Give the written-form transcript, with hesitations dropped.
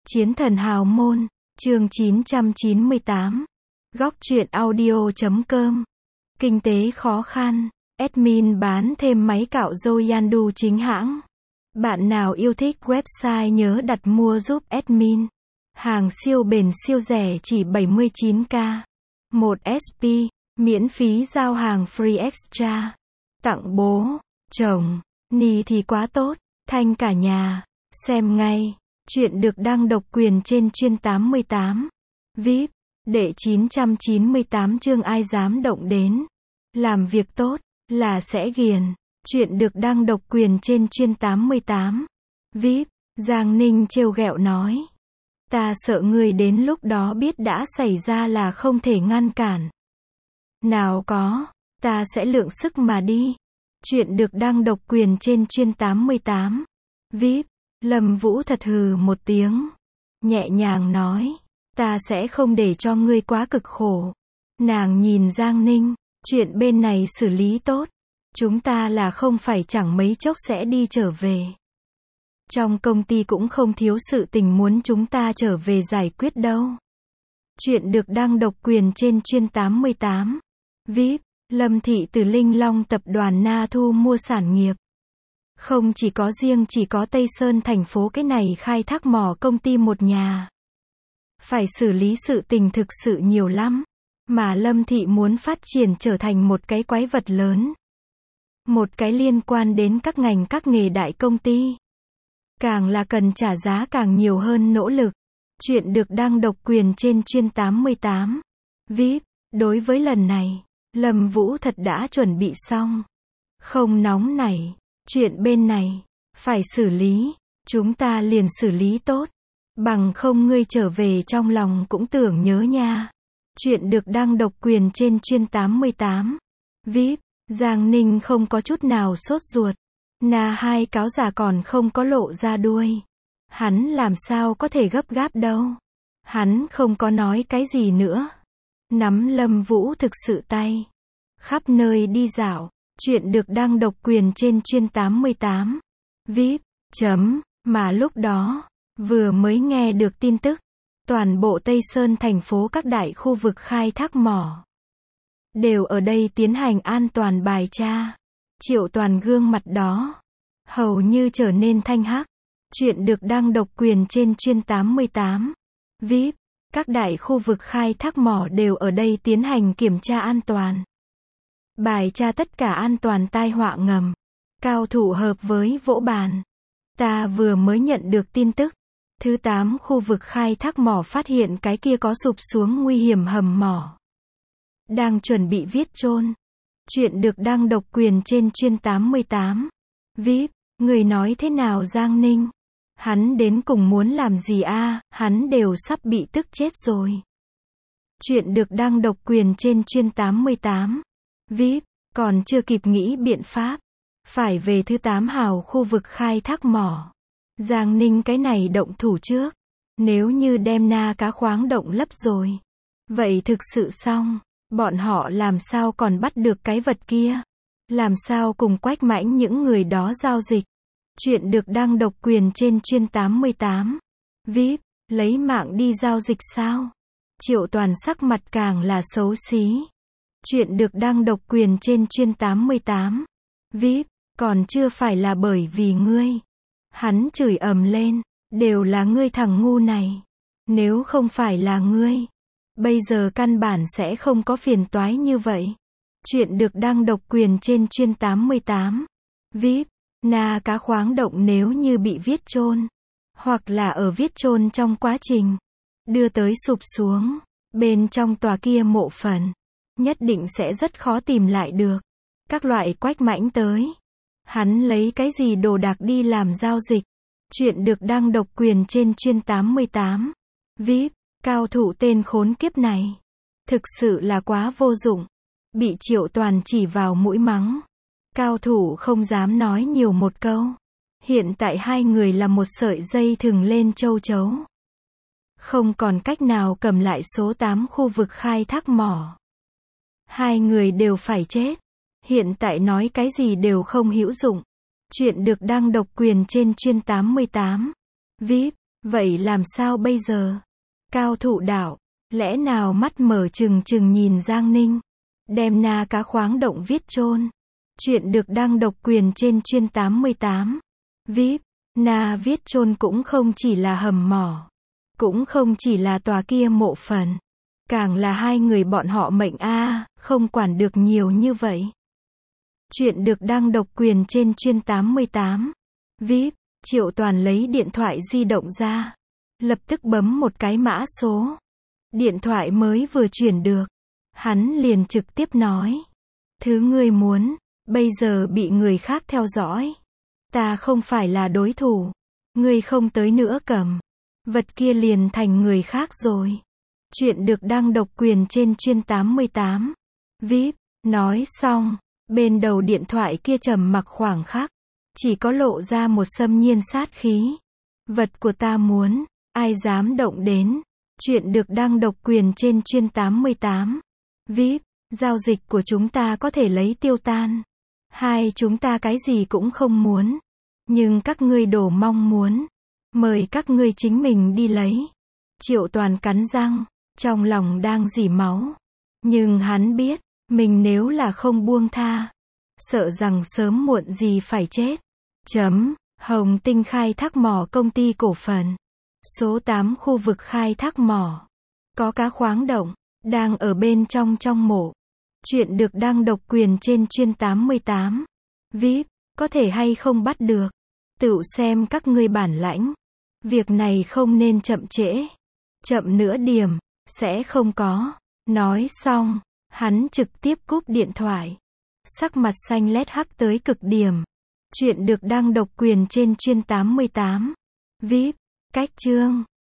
Chiến thần hào môn, chương 998. Góc truyện audio.com. Kinh tế khó khăn, admin bán thêm máy cạo râu Yandu chính hãng. Bạn nào yêu thích website nhớ đặt mua giúp admin. Hàng siêu bền siêu rẻ chỉ 79k. 1SP, miễn phí giao hàng free extra. Tặng bố, chồng, ni thì quá tốt, thanh cả nhà. Xem ngay. Chuyện được đăng độc quyền trên chuyên 88. VIP, đệ 998 chương ai dám động đến. Làm việc tốt, là sẽ ghiền. Chuyện được đăng độc quyền trên chuyên 88. VIP, Giang Ninh trêu ghẹo nói. Ta sợ người đến lúc đó biết đã xảy ra là không thể ngăn cản. Nào có, ta sẽ lượng sức mà đi. Chuyện được đăng độc quyền trên chuyên 88. VIP, Lâm Vũ thật hừ một tiếng. Nhẹ nhàng nói. Ta sẽ không để cho ngươi quá cực khổ. Nàng nhìn Giang Ninh. Chuyện bên này xử lý tốt. Chúng ta là không phải chẳng mấy chốc sẽ đi trở về. Trong công ty cũng không thiếu sự tình muốn chúng ta trở về giải quyết đâu. Chuyện được đăng độc quyền trên chuyên 88. VIP, Lâm Thị từ Linh Long tập đoàn Na thu mua sản nghiệp. Không chỉ có Tây Sơn thành phố cái này khai thác mỏ công ty một nhà. Phải xử lý sự tình thực sự nhiều lắm. Mà Lâm Thị muốn phát triển trở thành một cái quái vật lớn. Một cái liên quan đến các ngành các nghề đại công ty. Càng là cần trả giá càng nhiều hơn nỗ lực. Chuyện được đăng độc quyền trên chuyên 88. VIP, đối với lần này, Lâm Vũ thật đã chuẩn bị xong. Không nóng nảy. Chuyện bên này, phải xử lý, chúng ta liền xử lý tốt. Bằng không ngươi trở về trong lòng cũng tưởng nhớ nha. Chuyện được đăng độc quyền trên chuyên 88. VIP, Giang Ninh không có chút nào sốt ruột. Na hai cáo giả còn không có lộ ra đuôi. Hắn làm sao có thể gấp gáp đâu. Hắn không có nói cái gì nữa. Nắm Lâm Vũ thực sự tay. Khắp nơi đi dạo. Chuyện được đăng độc quyền trên chuyên 88. VIP, mà lúc đó, vừa mới nghe được tin tức. Toàn bộ Tây Sơn thành phố các đại khu vực khai thác mỏ. Đều ở đây tiến hành an toàn bài tra. Triệu Toàn gương mặt đó. Hầu như trở nên thanh hắc. Chuyện được đăng độc quyền trên chuyên 88. VIP, các đại khu vực khai thác mỏ đều ở đây tiến hành kiểm tra an toàn. Bài tra tất cả an toàn tai họa ngầm. Cao thủ hợp với vỗ bàn. Ta vừa mới nhận được tin tức. Thứ 8 khu vực khai thác mỏ phát hiện cái kia có sụp xuống nguy hiểm hầm mỏ. Đang chuẩn bị viết chôn. Chuyện được đăng độc quyền trên chuyên 88. VIP, người nói thế nào Giang Ninh? Hắn đến cùng muốn làm gì a? Hắn đều sắp bị tức chết rồi. Chuyện được đăng độc quyền trên chuyên 88. VIP, còn chưa kịp nghĩ biện pháp. Phải về thứ 8 hào khu vực khai thác mỏ. Giang Ninh cái này động thủ trước. Nếu như đem Na cá khoáng động lấp rồi. Vậy thực sự xong. Bọn họ làm sao còn bắt được cái vật kia. Làm sao cùng Quách Mãnh những người đó giao dịch. Chuyện được đăng độc quyền trên chuyên 88. VIP, lấy mạng đi giao dịch sao? Triệu Toàn sắc mặt càng là xấu xí. Chuyện được đăng độc quyền trên chuyên 88. VIP, còn chưa phải là bởi vì ngươi. Hắn chửi ầm lên. Đều là ngươi thằng ngu này. Nếu không phải là ngươi. Bây giờ căn bản sẽ không có phiền toái như vậy. Chuyện được đăng độc quyền trên chuyên 88. VIP, Na cá khoáng động nếu như bị viết chôn. Hoặc là ở viết chôn trong quá trình. Đưa tới sụp xuống. Bên trong tòa kia mộ phần. Nhất định sẽ rất khó tìm lại được. Các loại Quách Mãnh tới. Hắn lấy cái gì đồ đạc đi làm giao dịch. Chuyện được đăng độc quyền trên chuyên 88. VIP, cao thủ tên khốn kiếp này. Thực sự là quá vô dụng. Bị Triệu Toàn chỉ vào mũi mắng. Cao thủ không dám nói nhiều một câu. Hiện tại hai người là một sợi dây thừng lên châu chấu. Không còn cách nào cầm lại số 8 khu vực khai thác mỏ. Hai người đều phải chết. Hiện tại nói cái gì đều không hữu dụng. Chuyện được đăng độc quyền trên chuyên 88. VIP, Vậy làm sao bây giờ? Cao Thụ đạo, lẽ nào mắt mở trừng trừng nhìn Giang Ninh, đem na cá khoáng động viết chôn. Chuyện được đăng độc quyền trên chuyên 88. VIP, na viết chôn cũng không chỉ là hầm mỏ, cũng không chỉ là tòa kia mộ phần, càng là hai người bọn họ mệnh a, không quản được nhiều như vậy. Chuyện được đăng độc quyền trên chuyên 88. VIP, Triệu Toàn lấy điện thoại di động ra, lập tức bấm một cái mã số. Điện thoại mới vừa chuyển được, hắn liền trực tiếp nói: "Thứ ngươi muốn, bây giờ bị người khác theo dõi. Ta không phải là đối thủ. Ngươi không tới nữa cầm, vật kia liền thành người khác rồi." Chuyện được đăng độc quyền trên chuyên 88. VIP, nói xong, bên đầu điện thoại kia trầm mặc khoảng khắc, chỉ có lộ ra một xâm nhiên sát khí. Vật của ta muốn, ai dám động đến. Chuyện được đăng độc quyền trên chuyên 88. VIP, giao dịch của chúng ta có thể lấy tiêu tan. Hai chúng ta cái gì cũng không muốn. Nhưng các ngươi đổ mong muốn. Mời các ngươi chính mình đi lấy. Triệu Toàn cắn răng, trong lòng đang rỉ máu. Nhưng hắn biết, mình nếu là không buông tha, sợ rằng sớm muộn gì phải chết. Hồng Tinh khai thác mỏ công ty cổ phần. Số 8 khu vực khai thác mỏ. Có cá khoáng động, đang ở bên trong mộ. Chuyện được đăng độc quyền trên chuyên 88. VIP, có thể hay không bắt được, tự xem các ngươi bản lãnh. Việc này không nên chậm trễ. Chậm nửa điểm, sẽ không có. Nói xong, hắn trực tiếp cúp điện thoại. Sắc mặt xanh lét hắc tới cực điểm. Chuyện được đăng độc quyền trên chuyên 88. VIP, cách chương.